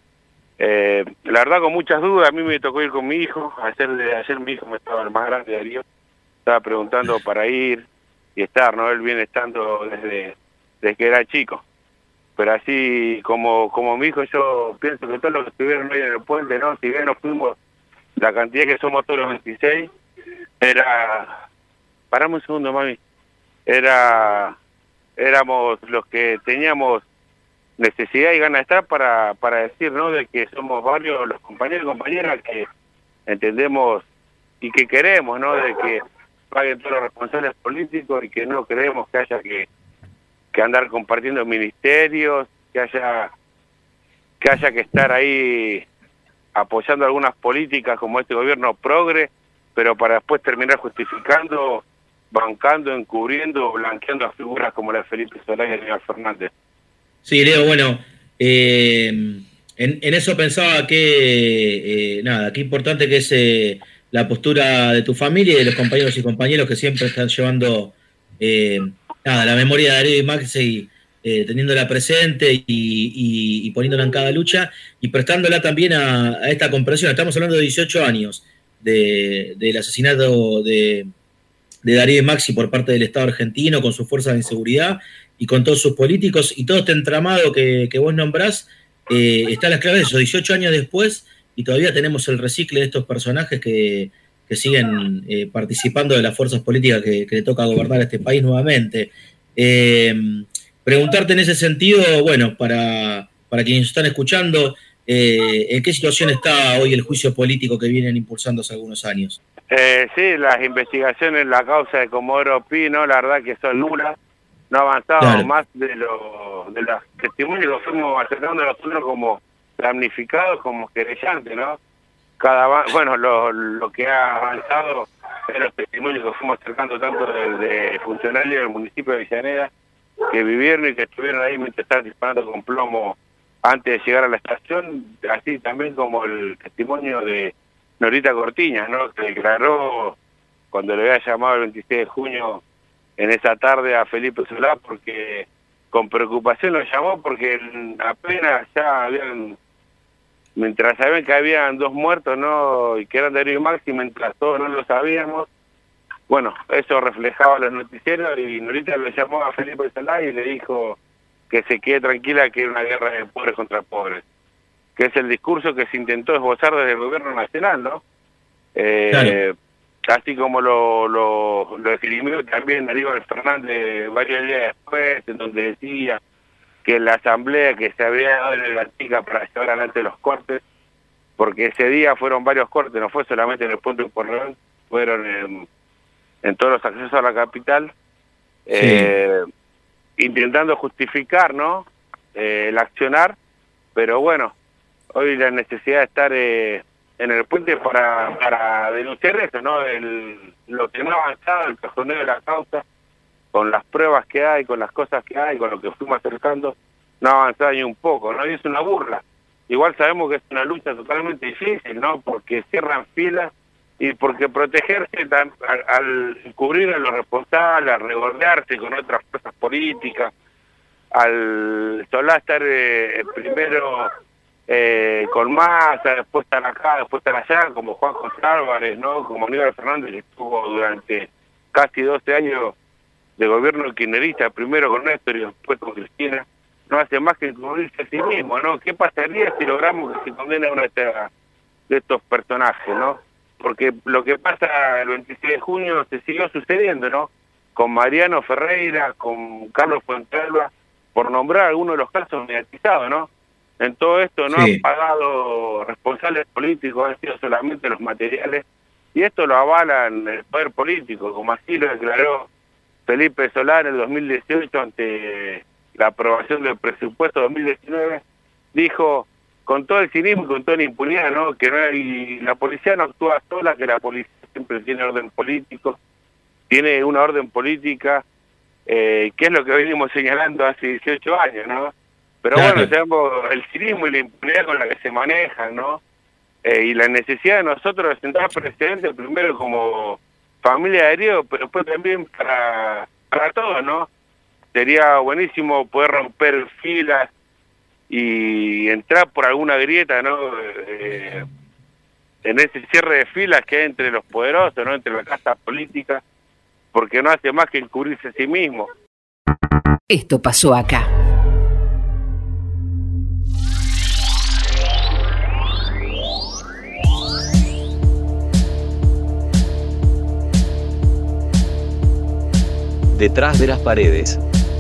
[SPEAKER 14] Eh, la verdad, con muchas dudas, a mí me tocó ir con mi hijo. Ayer, de ayer mi hijo me estaba, el más grande, Darío, estaba preguntando para ir y estar, ¿no? Él viene estando desde, desde que era chico. Pero así como, como mi hijo, yo pienso que todos los que estuvieron hoy en el puente, ¿no? Si bien nos fuimos, la cantidad que somos todos los veintiséis, era... Paramos un segundo, mami. Era... Éramos los que teníamos necesidad y ganas de estar para, para decir, ¿no? De que somos varios los compañeros y compañeras que entendemos y que queremos, ¿no? De que paguen todos los responsables políticos y que no creemos que haya que, que andar compartiendo ministerios, que haya, que haya que estar ahí apoyando algunas políticas como este gobierno progre, pero para después terminar justificando, bancando, encubriendo, blanqueando a figuras como la de Felipe Solá y Aníbal Fernández.
[SPEAKER 13] Sí, Leo, bueno, eh, en, en eso pensaba que, eh, nada, qué importante que es eh, la postura de tu familia y de los compañeros y compañeros que siempre están llevando, eh, nada, la memoria de Darío y Maxi, Eh, teniéndola presente y, y, y poniéndola en cada lucha y prestándola también a, a esta comprensión. Estamos hablando de dieciocho años de, del asesinato de, de Darío y Maxi por parte del Estado argentino, con sus fuerzas de seguridad y con todos sus políticos, y todo este entramado que, que vos nombrás, eh, está a las claves de eso, dieciocho años después, y todavía tenemos el recicle de estos personajes que, que siguen eh, participando de las fuerzas políticas que, que le toca gobernar este país nuevamente. Eh, Preguntarte en ese sentido, bueno, para, para quienes están escuchando, eh, ¿en qué situación está hoy el juicio político que vienen impulsando hace algunos años?
[SPEAKER 14] Eh, sí, las investigaciones en la causa de Comodoro Pi, ¿no? La verdad que son nulas, no avanzamos claro. más de, lo, de los testimonios que fuimos acercando a nosotros como damnificados, como querellantes, ¿no? Cada Bueno, lo, lo que ha avanzado es los testimonios que fuimos acercando tanto de, de funcionarios del municipio de Avellaneda, que vivieron y que estuvieron ahí mientras estaban disparando con plomo antes de llegar a la estación, así también como el testimonio de Norita Cortiñas, ¿no? Que declaró cuando le había llamado el veintiséis de junio en esa tarde a Felipe Solá, porque con preocupación lo llamó porque apenas ya habían, mientras sabían que habían dos muertos, ¿no? Y que eran Darío y Maxi, mientras todos no lo sabíamos. Bueno, eso reflejaba los noticieros y Norita lo llamó a Felipe Solá y le dijo que se quede tranquila, que era una guerra de pobres contra pobres, que es el discurso que se intentó esbozar desde el gobierno nacional, ¿no? Eh, claro. Así como lo, lo, lo escribió también Aníbal Fernández varios días después, en donde decía que la asamblea que se había dado en el Gatica para llevar adelante los cortes, porque ese día fueron varios cortes, no fue solamente en el puente de Porredón, fueron en... en todos los accesos a la capital, sí. eh, intentando justificar, ¿no? Eh, el accionar, pero bueno, hoy la necesidad de estar eh, en el puente para, para denunciar eso, ¿no? El, lo que no ha avanzado, el cajoneo de la causa, con las pruebas que hay, con las cosas que hay, con lo que fuimos acercando, no ha avanzado ni un poco, ¿no? Y es una burla. Igual sabemos que es una lucha totalmente difícil, ¿no? Porque cierran filas y porque protegerse al, al cubrir a los responsables, al regordearse con otras fuerzas políticas, al Solá estar eh, primero eh, con Massa, después están acá, después están allá, como Juan José Álvarez, ¿no? Como Aníbal Fernández, que estuvo durante casi doce años de gobierno kirchnerista, primero con Néstor y después con Cristina, no hace más que cubrirse a sí mismo, ¿no? ¿Qué pasaría si logramos que se condene a uno de, esta, de estos personajes, ¿no? Porque lo que pasa el veintiséis de junio se siguió sucediendo, ¿no? Con Mariano Ferreira, con Carlos Fuentealba, por nombrar algunos de los casos mediatizados, ¿no? En todo esto no sí. han pagado responsables políticos, han sido solamente los materiales y esto lo avalan el poder político, como así lo declaró Felipe Solá en el dos mil dieciocho ante la aprobación del presupuesto dos mil diecinueve, dijo con todo el cinismo y con toda la impunidad, ¿no? Que no hay, la policía no actúa sola, que la policía siempre tiene orden político, tiene una orden política, eh, que es lo que venimos señalando hace dieciocho años, ¿no? Pero claro. Bueno, sabemos el cinismo y la impunidad con la que se manejan, ¿no? Eh, y la necesidad de nosotros de sentar precedentes, primero como familia de heridos, pero después también para, para todos, ¿no? Sería buenísimo poder romper filas y entrar por alguna grieta, ¿no? Eh, en ese cierre de filas que hay entre los poderosos, ¿no? Entre la casta política, porque no hace más que encubrirse a sí mismo.
[SPEAKER 1] Esto pasó acá.
[SPEAKER 2] Detrás de las paredes.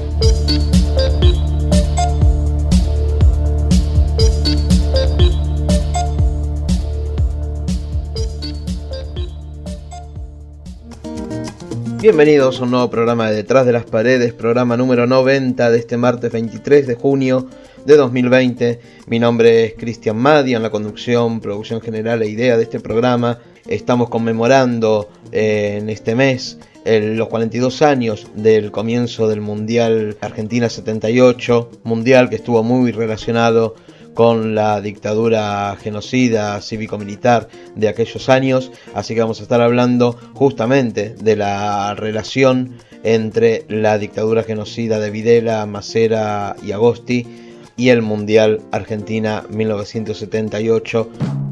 [SPEAKER 15] Bienvenidos a un nuevo programa de Detrás de las Paredes, programa número noventa de este martes veintitrés de junio de dos mil veinte. Mi nombre es Cristian Madia, en la conducción, producción general e idea de este programa. Estamos conmemorando eh, en este mes el, los cuarenta y dos años del comienzo del Mundial Argentina setenta y ocho, mundial que estuvo muy relacionado con la dictadura genocida cívico-militar de aquellos años, así que vamos a estar hablando justamente de la relación entre la dictadura genocida de Videla, Masera y Agosti y el Mundial Argentina mil novecientos setenta y ocho.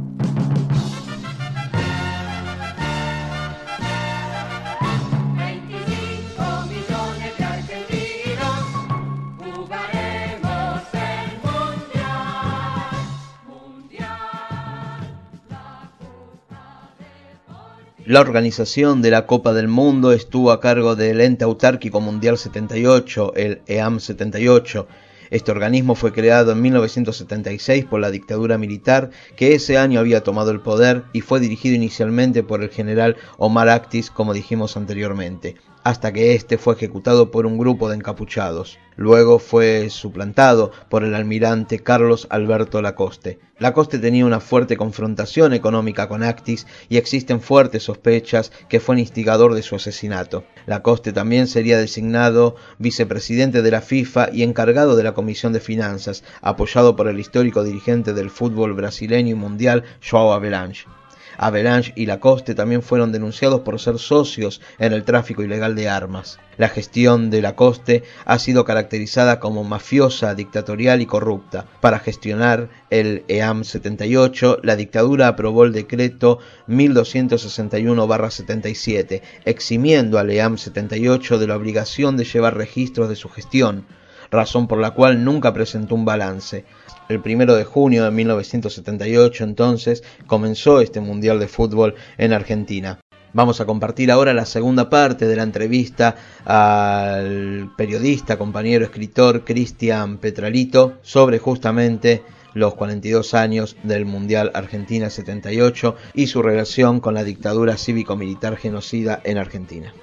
[SPEAKER 15] La organización de la Copa del Mundo estuvo a cargo del ente autárquico mundial setenta y ocho, el E A M setenta y ocho. Este organismo fue creado en mil novecientos setenta y seis por la dictadura militar que ese año había tomado el poder y fue dirigido inicialmente por el general Omar Actis, como dijimos anteriormente, hasta que este fue ejecutado por un grupo de encapuchados. Luego fue suplantado por el almirante Carlos Alberto Lacoste. Lacoste tenía una fuerte confrontación económica con Actis y existen fuertes sospechas que fue el instigador de su asesinato. Lacoste también sería designado vicepresidente de la FIFA y encargado de la Comisión de Finanzas, apoyado por el histórico dirigente del fútbol brasileño y mundial João Havelange. Havelange y Lacoste también fueron denunciados por ser socios en el tráfico ilegal de armas. La gestión de Lacoste ha sido caracterizada como mafiosa, dictatorial y corrupta. Para gestionar el E A M setenta y ocho, la dictadura aprobó el decreto mil doscientos sesenta y uno barra setenta y siete, eximiendo al E A M setenta y ocho de la obligación de llevar registros de su gestión, razón por la cual nunca presentó un balance. El primero de junio de mil novecientos setenta y ocho, entonces, comenzó este Mundial de Fútbol en Argentina. Vamos a compartir ahora la segunda parte de la entrevista al periodista, compañero, escritor Cristian Petralito sobre justamente los cuarenta y dos años del Mundial Argentina setenta y ocho y su relación con la dictadura cívico-militar genocida en Argentina.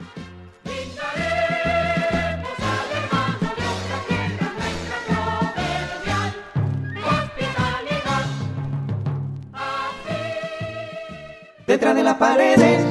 [SPEAKER 5] Detrás de las paredes.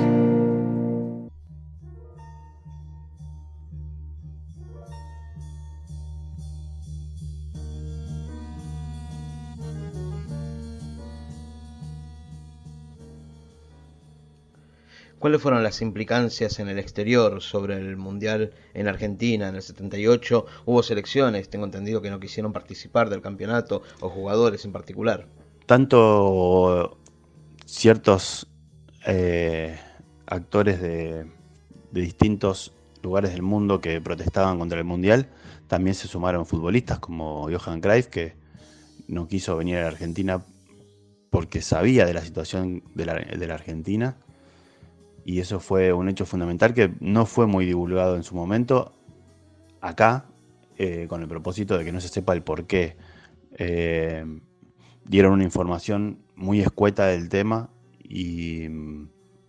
[SPEAKER 15] ¿Cuáles fueron las implicancias en el exterior sobre el Mundial en Argentina en el setenta y ocho? Hubo selecciones, tengo entendido, que no quisieron participar del campeonato, o jugadores en particular.
[SPEAKER 16] Tanto ciertos eh, actores de, de distintos lugares del mundo que protestaban contra el Mundial, también se sumaron futbolistas como Johan Cruyff, que no quiso venir a la Argentina porque sabía de la situación de la, de la Argentina, y eso fue un hecho fundamental que no fue muy divulgado en su momento acá, eh, con el propósito de que no se sepa el por qué. Eh, dieron una información muy escueta del tema y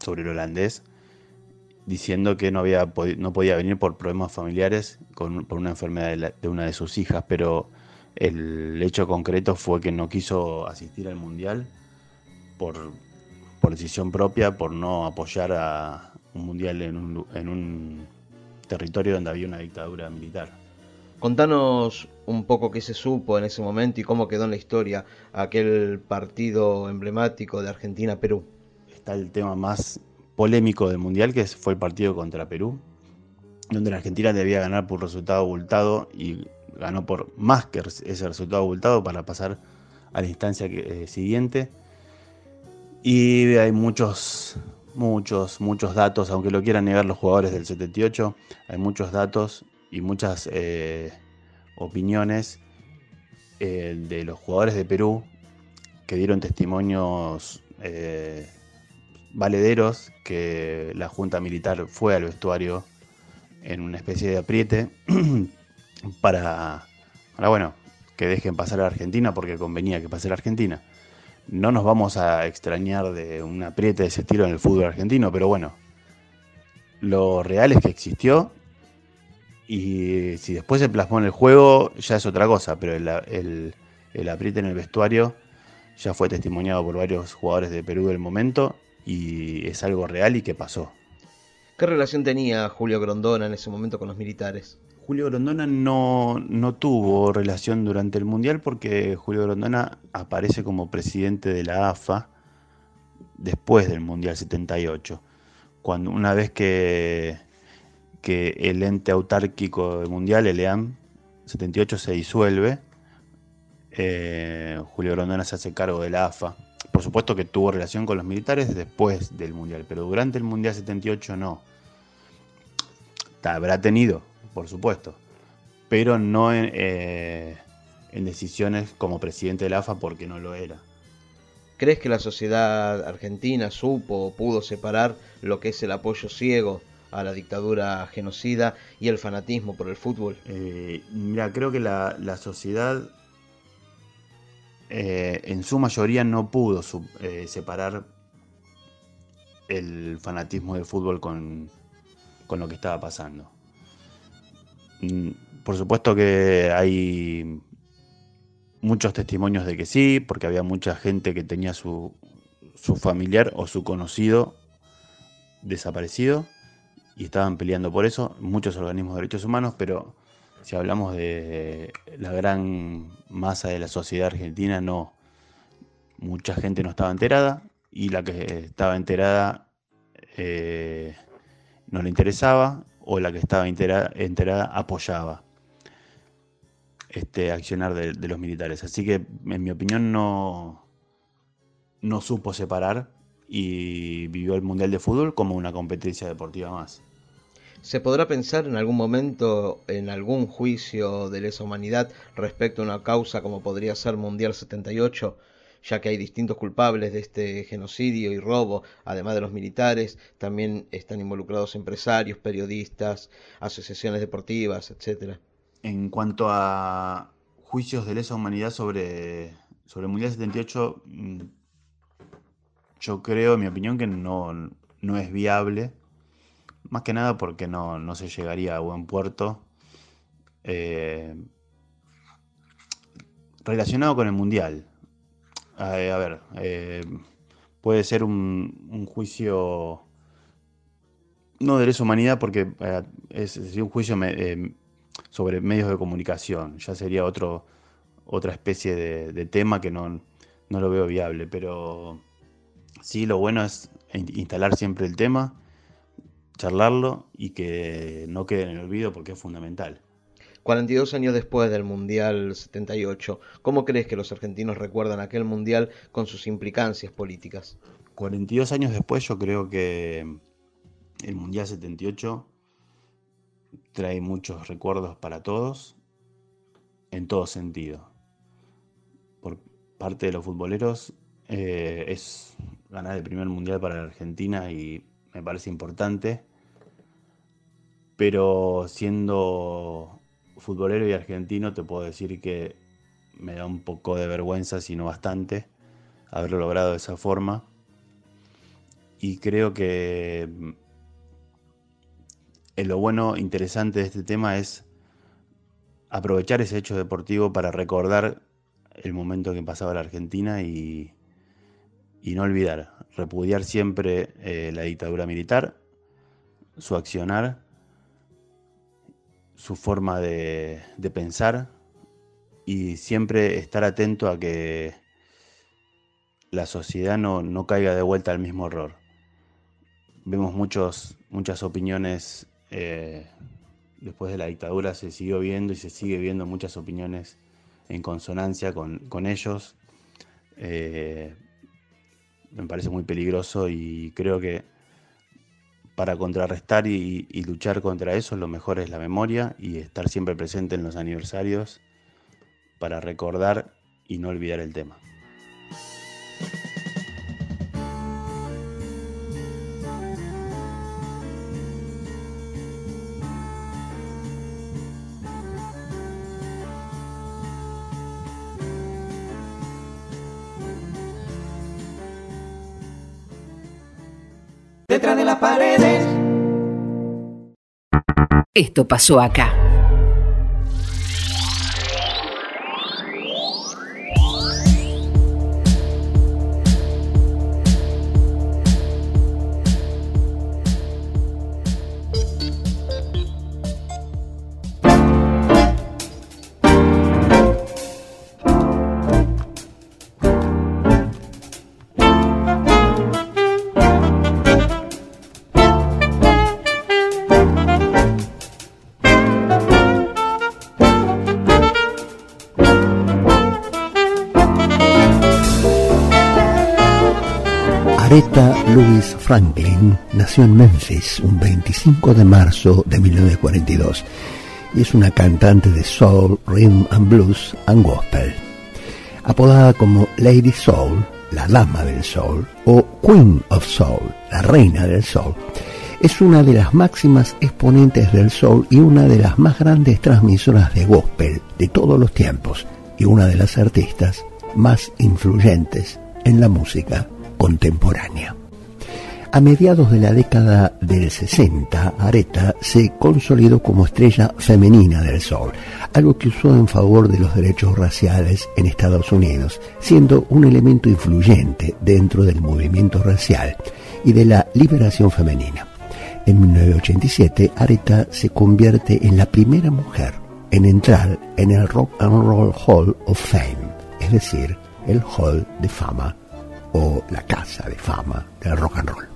[SPEAKER 16] sobre el holandés, diciendo que no, había podi- no podía venir por problemas familiares con, por una enfermedad de, la- de una de sus hijas, pero el hecho concreto fue que no quiso asistir al Mundial por, por decisión propia, por no apoyar a un Mundial en un, lu- en un territorio donde había una dictadura militar.
[SPEAKER 15] Contanos un poco qué se supo en ese momento y cómo quedó en la historia aquel partido emblemático de Argentina-Perú.
[SPEAKER 16] Está el tema más polémico del Mundial, que fue el partido contra Perú, donde la Argentina debía ganar por resultado abultado y ganó por más que ese resultado abultado para pasar a la instancia que, eh, siguiente. Y hay muchos, muchos, muchos datos, aunque lo quieran negar los jugadores del setenta y ocho, hay muchos datos y muchas eh, opiniones eh, de los jugadores de Perú que dieron testimonios eh, valederos, que la junta militar fue al vestuario en una especie de apriete para, para bueno, que dejen pasar a Argentina porque convenía que pase a Argentina. No nos vamos a extrañar de un apriete de ese estilo en el fútbol argentino, pero bueno, lo real es que existió. Y si después se plasmó en el juego, ya es otra cosa, pero el, el, el apriete en el vestuario ya fue testimoniado por varios jugadores de Perú del momento y es algo real y que pasó.
[SPEAKER 15] ¿Qué relación tenía Julio Grondona en ese momento con los militares?
[SPEAKER 16] Julio Grondona no, no tuvo relación durante el Mundial porque Julio Grondona aparece como presidente de la A F A después del Mundial setenta y ocho, cuando una vez que... que el ente autárquico mundial, el E A M setenta y ocho, se disuelve, eh, Julio Grondona se hace cargo de la A F A. Por supuesto que tuvo relación con los militares después del Mundial, pero durante el Mundial setenta y ocho no. Habrá tenido, por supuesto, pero no en, eh, en decisiones como presidente de la A F A porque no lo era.
[SPEAKER 15] ¿Crees que la sociedad argentina supo o pudo separar lo que es el apoyo ciego a la dictadura genocida y el fanatismo por el fútbol?
[SPEAKER 16] Eh, mira, creo que la, la sociedad eh, en su mayoría no pudo sub, eh, separar el fanatismo del fútbol con, con lo que estaba pasando. Mm, por supuesto que hay muchos testimonios de que sí, porque había mucha gente que tenía su, su familiar o su conocido desaparecido y estaban peleando por eso, muchos organismos de derechos humanos, pero si hablamos de la gran masa de la sociedad argentina, no, mucha gente no estaba enterada y la que estaba enterada eh, no le interesaba, o la que estaba entera, enterada apoyaba este accionar de, de los militares. Así que, en mi opinión, no, no supo separar y vivió el Mundial de Fútbol como una competencia deportiva más.
[SPEAKER 15] ¿Se podrá pensar en algún momento en algún juicio de lesa humanidad respecto a una causa como podría ser Mundial setenta y ocho, ya que hay distintos culpables de este genocidio y robo, además de los militares? También están involucrados empresarios, periodistas, asociaciones deportivas, etcétera.
[SPEAKER 16] En cuanto a juicios de lesa humanidad sobre, sobre el Mundial setenta y ocho, yo creo, en mi opinión, que no, no es viable. Más que nada porque no, no se llegaría a buen puerto. Eh, relacionado con el Mundial. Eh, a ver, eh, puede ser un, un juicio no de lesa humanidad porque eh, es, es un juicio me, eh, sobre medios de comunicación. Ya sería otro, otra especie de, de tema que no, no lo veo viable. Pero sí, lo bueno es instalar siempre el tema, charlarlo y que no quede en el olvido porque es fundamental.
[SPEAKER 15] cuarenta y dos años después del Mundial setenta y ocho, ¿cómo crees que los argentinos recuerdan aquel Mundial con sus implicancias políticas?
[SPEAKER 16] cuarenta y dos años después, yo creo que el Mundial setenta y ocho trae muchos recuerdos para todos, en todo sentido. Por parte de los futboleros, eh, es ganar el primer Mundial para la Argentina y me parece importante. Pero siendo futbolero y argentino, te puedo decir que me da un poco de vergüenza, si no bastante, haberlo logrado de esa forma. y creo que eh, lo bueno, interesante de este tema es aprovechar ese hecho deportivo para recordar el momento que pasaba la Argentina y, y no olvidar, repudiar siempre eh, la dictadura militar, su accionar, su forma de, de pensar, y siempre estar atento a que la sociedad no, no caiga de vuelta al mismo error. Vemos muchos, muchas opiniones, eh, después de la dictadura se siguió viendo y se sigue viendo muchas opiniones en consonancia con, con ellos. Eh, me parece muy peligroso y creo que para contrarrestar y, y luchar contra eso lo mejor es la memoria y estar siempre presente en los aniversarios para recordar y no olvidar el tema.
[SPEAKER 5] Detrás de las paredes.
[SPEAKER 1] Esto pasó acá.
[SPEAKER 17] Aretha Louise Franklin nació en Memphis un veinticinco de marzo de mil novecientos cuarenta y dos y es una cantante de soul, rhythm and blues and gospel. Apodada como Lady Soul, la dama del soul, o Queen of Soul, la reina del soul, es una de las máximas exponentes del soul y una de las más grandes transmisoras de gospel de todos los tiempos y una de las artistas más influyentes en la música contemporánea. A mediados de la década del sesenta, Aretha se consolidó como estrella femenina del soul, algo que usó en favor de los derechos raciales en Estados Unidos, siendo un elemento influyente dentro del movimiento racial y de la liberación femenina. En mil novecientos ochenta y siete, Aretha se convierte en la primera mujer en entrar en el Rock and Roll Hall of Fame, es decir, el Hall de Fama o la Casa de Fama del Rock and Roll.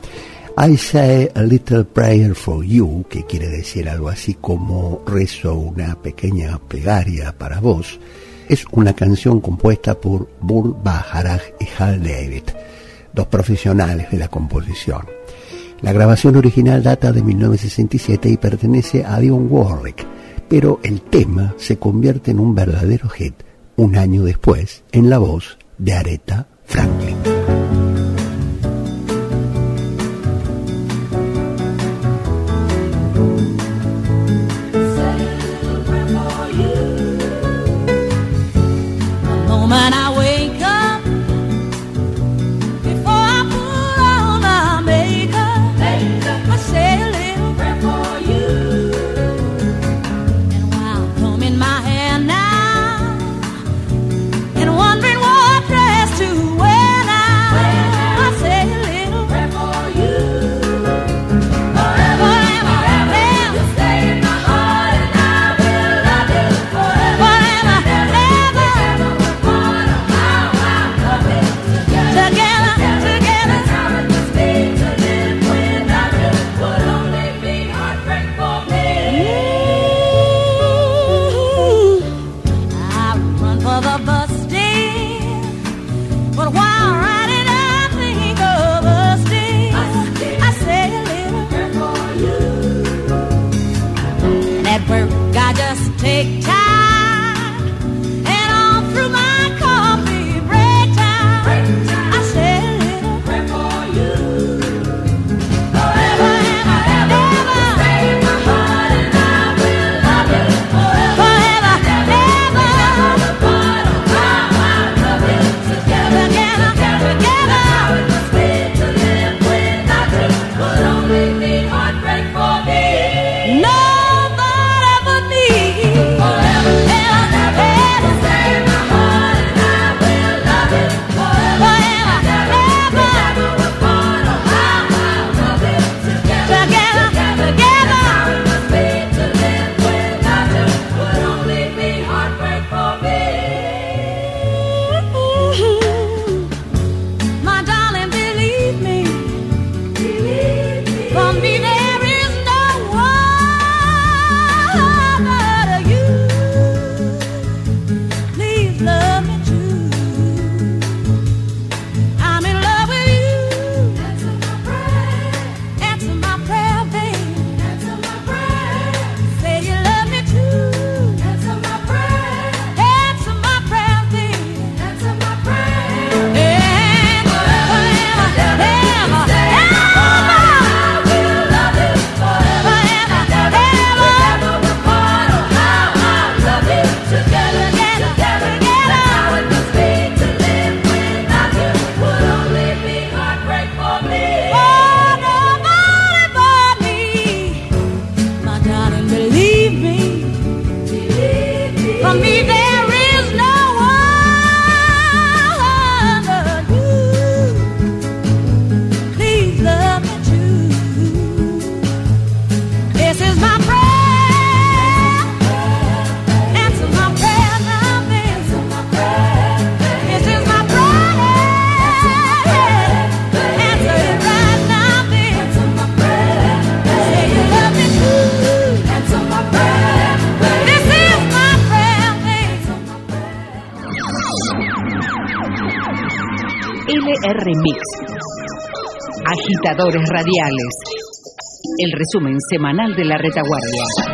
[SPEAKER 17] I Say a Little Prayer for You, que quiere decir algo así como rezo una pequeña plegaria para vos, es una canción compuesta por Burt Bacharach y Hal David, dos profesionales de la composición. La grabación original data de mil novecientos sesenta y siete y pertenece a Dionne Warwick, pero el tema se convierte en un verdadero hit un año después en la voz de Aretha Franklin.
[SPEAKER 18] And wondering what dress to wear now.
[SPEAKER 1] R Mix. Agitadores radiales. El resumen semanal de la retaguardia.